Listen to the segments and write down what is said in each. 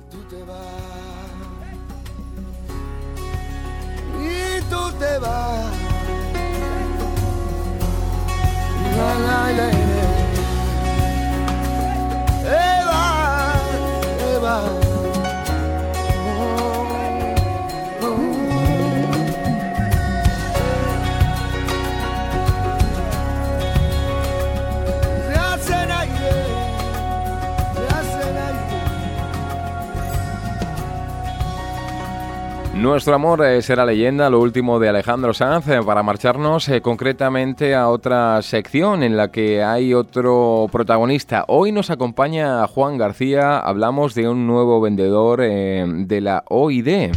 tú te vas, y tú te vas. La, la, la, Eva, Eva. Nuestro amor será leyenda, lo último de Alejandro Sanz, para marcharnos concretamente a otra sección en la que hay otro protagonista. Hoy nos acompaña Juan García, hablamos de un nuevo vendedor de la OID.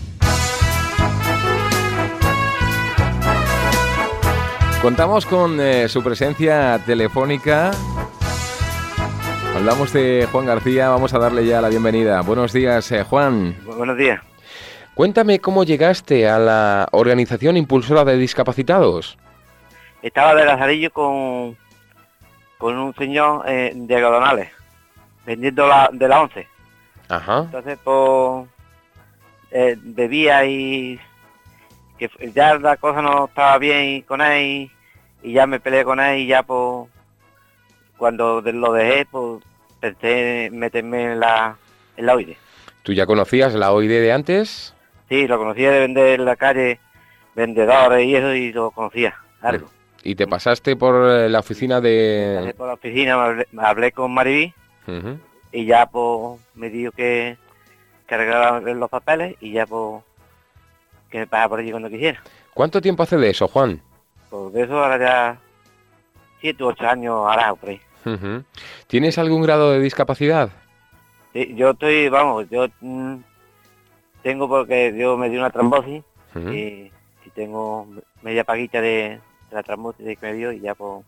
Contamos con su presencia telefónica. Hablamos de Juan García, vamos a darle ya la bienvenida. Buenos días, Juan. Buenos días. Cuéntame cómo llegaste a la Organización Impulsora de Discapacitados. Estaba de Lazarillo con un señor de Algodonales, vendiendo de la 11. Ajá. Entonces, pues, bebía y que ya la cosa no estaba bien con él y ya me peleé con él y ya, pues, cuando lo dejé, pues, pensé en meterme en la OID. ¿Tú ya conocías la OID de antes? Sí, lo conocía de vender en la calle, vendedores y eso, y lo conocía, algo. ¿Y te pasaste por la oficina de...? Pasé por la oficina, me hablé con Maribí, y ya pues me dijo que arreglaran los papeles y ya pues que me pasara por allí cuando quisiera. ¿Cuánto tiempo hace de eso, Juan? Pues de eso ahora ya 7 u 8 años hará por ahí. ¿Tienes algún grado de discapacidad? Sí, yo estoy, vamos, yo tengo porque yo me di una trombosis y tengo media paguita de la trombosis que me dio y ya pues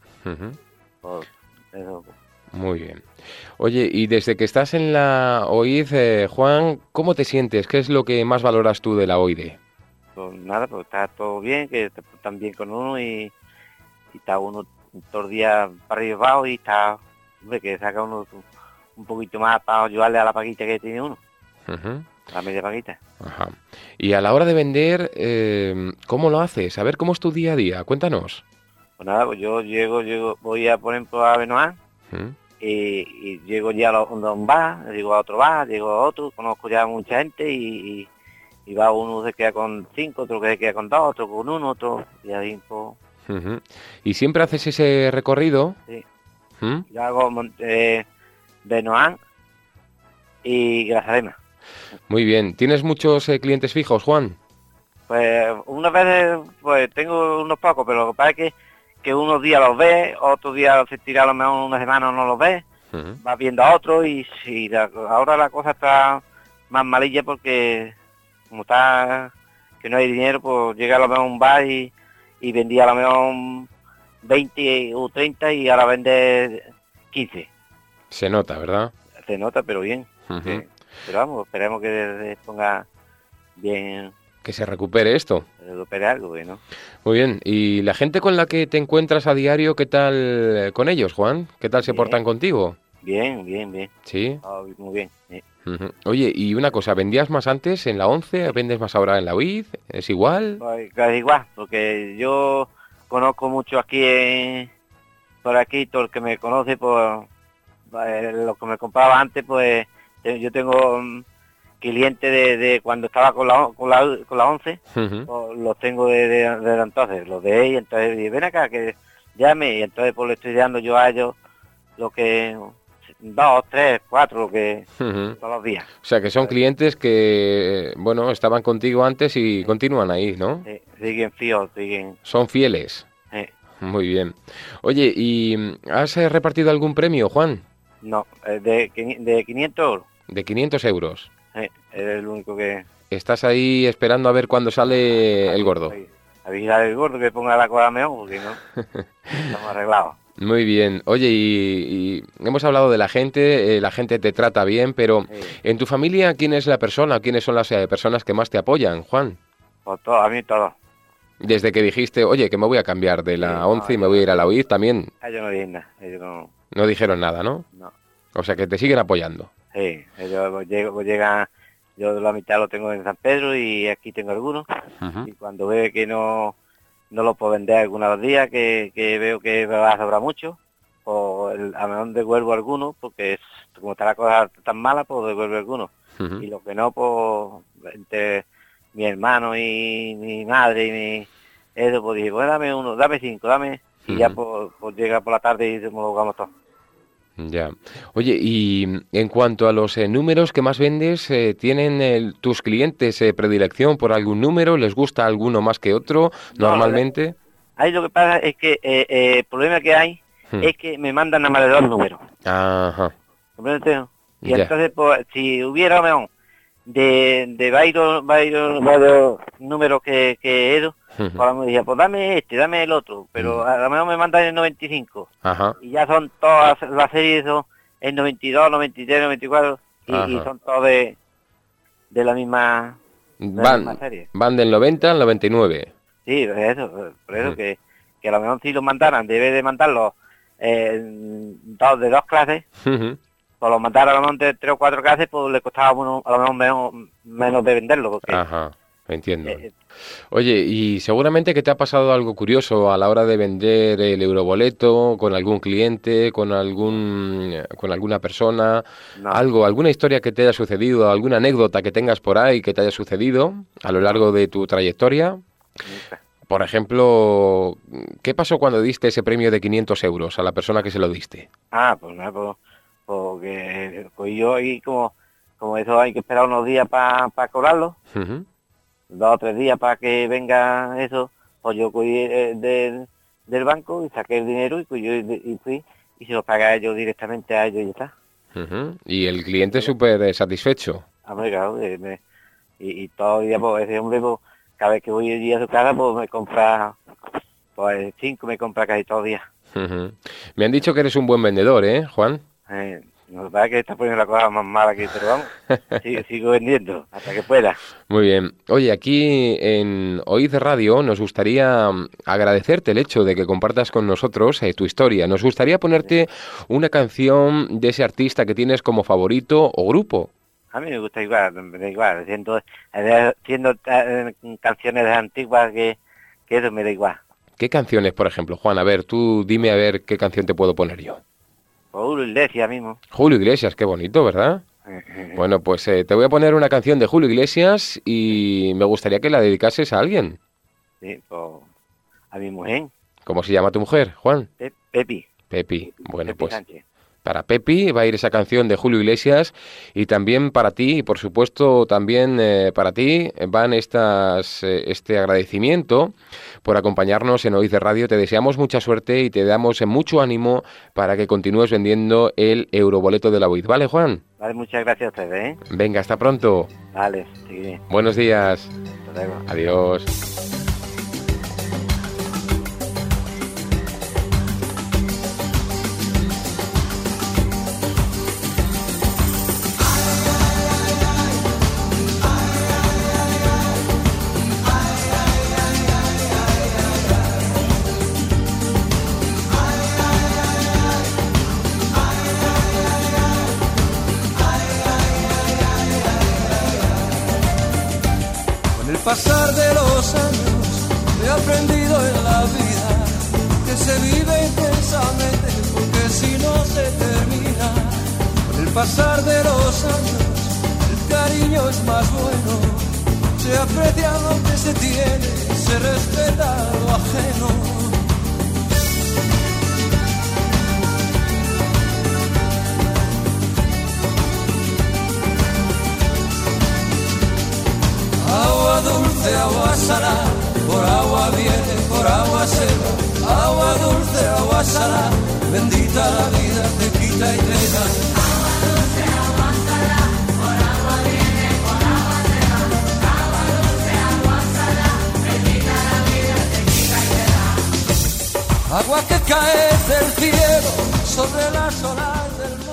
eso. Muy bien. Oye, y desde que estás en la OID, Juan, ¿cómo te sientes? ¿Qué es lo que más valoras tú de la OID? Pues nada, pues está todo bien, que están bien con uno y está uno todos los días para arriba y abajo y está, hombre, que saca uno un poquito más para ayudarle a la paguita que tiene uno. La media paguita. Ajá. Y a la hora de vender, ¿cómo lo haces? A ver, ¿cómo es tu día a día? Cuéntanos. Pues nada, pues yo llego, voy a, por ejemplo, a Benoit y llego ya a un bar, llego a otro bar, llego a otro, conozco ya a mucha gente y va uno se queda con 5, otro que se queda con 2, otro con 1, otro, y ahí pues... ¿Y siempre haces ese recorrido? Sí. Yo hago Benoit y Grazalema. Muy bien. ¿Tienes muchos clientes fijos, Juan? Pues unas veces pues tengo unos pocos, pero lo que pasa es que unos días los ves, otros días se tira a lo mejor una semana no los ves, vas viendo a otros y si ahora la cosa está más malilla porque como está que no hay dinero, pues llega a lo mejor un bar y vendía a lo mejor 20 o 30 y ahora vende 15. Se nota, ¿verdad? Se nota, pero bien. Sí. Pero vamos, esperemos que se ponga bien. Que se recupere esto. Se recupere algo, ¿no? Muy bien. ¿Y la gente con la que te encuentras a diario, qué tal con ellos, Juan? ¿Qué tal se portan contigo? Bien. ¿Sí? Oh, muy bien. Sí. Oye, y una cosa, ¿vendías más antes en la 11? ¿Vendes más ahora en la UID? ¿Es igual? Pues casi igual, porque yo conozco mucho aquí, por aquí, todo el que me conoce, pues lo que me compraba antes, pues yo tengo clientes de cuando estaba con la 11, pues, los tengo de entonces, los de ella, entonces dije, ven acá que llame, y entonces pues le estoy dando yo a ellos lo que 2, 3, 4, lo que todos los días. O sea que son clientes que, bueno, estaban contigo antes y continúan ahí, ¿no? Sí, siguen fíos, siguen. Son fieles. Muy bien. Oye, ¿y has repartido algún premio, Juan? No, de 500 euros. De 500 euros. Es el único que... Estás ahí esperando a ver cuándo sale el gordo. A vigilar el gordo que ponga la cosa mejor, porque no, estamos arreglados. Muy bien. Oye, y hemos hablado de la gente te trata bien, pero ¿en tu familia quién es la persona, quiénes son las personas que más te apoyan, Juan? Pues todo, a mí todo. Desde que dijiste, oye, que me voy a cambiar de la 11 y me voy a ir a la UID también. Ellos no dijeron nada, ellos no... No dijeron nada, ¿no? No. O sea, que te siguen apoyando. Sí, llega, yo la mitad lo tengo en San Pedro y aquí tengo algunos. Ujú. Y cuando veo que no lo puedo vender algunos días, que veo que me va a sobrar mucho, pues a lo mejor devuelvo algunos, porque como está la cosa tan mala, pues devuelvo algunos. Ujú. Y lo que no, pues entre mi hermano y mi madre y eso, pues dije, pues dame uno, dame 5, dame, y ya pues llega por la tarde y nos lo jugamos todo. Ya. Oye, y en cuanto a los números que más vendes, ¿tienen tus clientes predilección por algún número? ¿Les gusta alguno más que otro No, normalmente? ahí lo que pasa es que el problema que hay es que me mandan nada más de 2 números. Ajá. ¿Comprendes? Y Ya. entonces, pues, si hubiera meón de varios números que eso, Ujú. pues me decía, pues dame este, dame el otro, pero a lo mejor me mandan el 95. Ajá. Y ya son todas las series, son el 92, 93, 94, y Ajá. son todos de la misma Van, serie. van del 90 al 99. Sí, por eso Ujú. que a lo mejor si los mandaran, debe de mandarlos dos de 2 clases, Ujú. pues los mandara a lo mejor de 3 o 4 clases, pues le costaba a lo mejor menos de venderlo, porque Ajá, entiendo. eh, Oye, y seguramente que te ha pasado algo curioso a la hora de vender el euroboleto con algún cliente, con alguna persona, no, alguna historia que te haya sucedido, alguna anécdota que tengas por ahí que te haya sucedido a lo largo de tu trayectoria. nunca. Por ejemplo, ¿qué pasó cuando diste ese premio de 500 euros a la persona que se lo diste? Ah, pues nada, porque pues yo ahí como eso hay que esperar unos días para cobrarlo, Ujú. 2 o 3 días para que venga eso, pues yo cogí del banco y saqué el dinero y fui y se lo pagué a ellos directamente a ellos y ya está. Ujú. Y el cliente súper satisfecho. Hombre, claro, y todo el día, pues ese hombre, pues, cada vez que voy allí a su casa, pues me compra, pues 5 me compra casi todos los días. Ujú. Me han dicho que eres un buen vendedor, ¿eh, Juan? No es que está poniendo la cosa más mala que, pero vamos, sigo vendiendo hasta que pueda. Muy bien. Oye, aquí en Oíd Radio nos gustaría agradecerte el hecho de que compartas con nosotros tu historia. Nos gustaría ponerte una canción de ese artista que tienes como favorito o grupo. A mí me gusta igual, me da igual, siendo canciones antiguas que eso me da igual. ¿Qué canciones, por ejemplo? Juan, a ver, tú dime a ver qué canción te puedo poner yo. Por Julio Iglesias mismo. Julio Iglesias, qué bonito, ¿verdad? Bueno, pues te voy a poner una canción de Julio Iglesias y me gustaría que la dedicases a alguien. Sí, pues a mi mujer, ¿Cómo se llama tu mujer, Juan? Pepi. Pepi. Bueno, Pepi pues Sánchez. para Pepi va a ir esa canción de Julio Iglesias y también para ti, y por supuesto también para ti van este agradecimiento por acompañarnos en Oíd Radio. Te deseamos mucha suerte y te damos mucho ánimo para que continúes vendiendo el euroboleto de la Oíd. ¿Vale, Juan? Vale, muchas gracias a ustedes, ¿eh? Venga, hasta pronto. Vale, sí, bien. Buenos días. Hasta luego. Adiós. Con el pasar de los años he aprendido en la vida que se vive intensamente porque si no se termina. Con el pasar de los años el cariño es más bueno, se aprecia lo que se tiene, se respeta lo ajeno. Agua dulce, agua salada, por agua viene, por agua se va. Agua dulce, agua salada, bendita la vida, te quita y te da. Agua dulce, agua salada, por agua viene, por agua se va. Agua dulce, agua salada, bendita la vida, te quita y te da. Agua que cae del cielo sobre las olas del mar.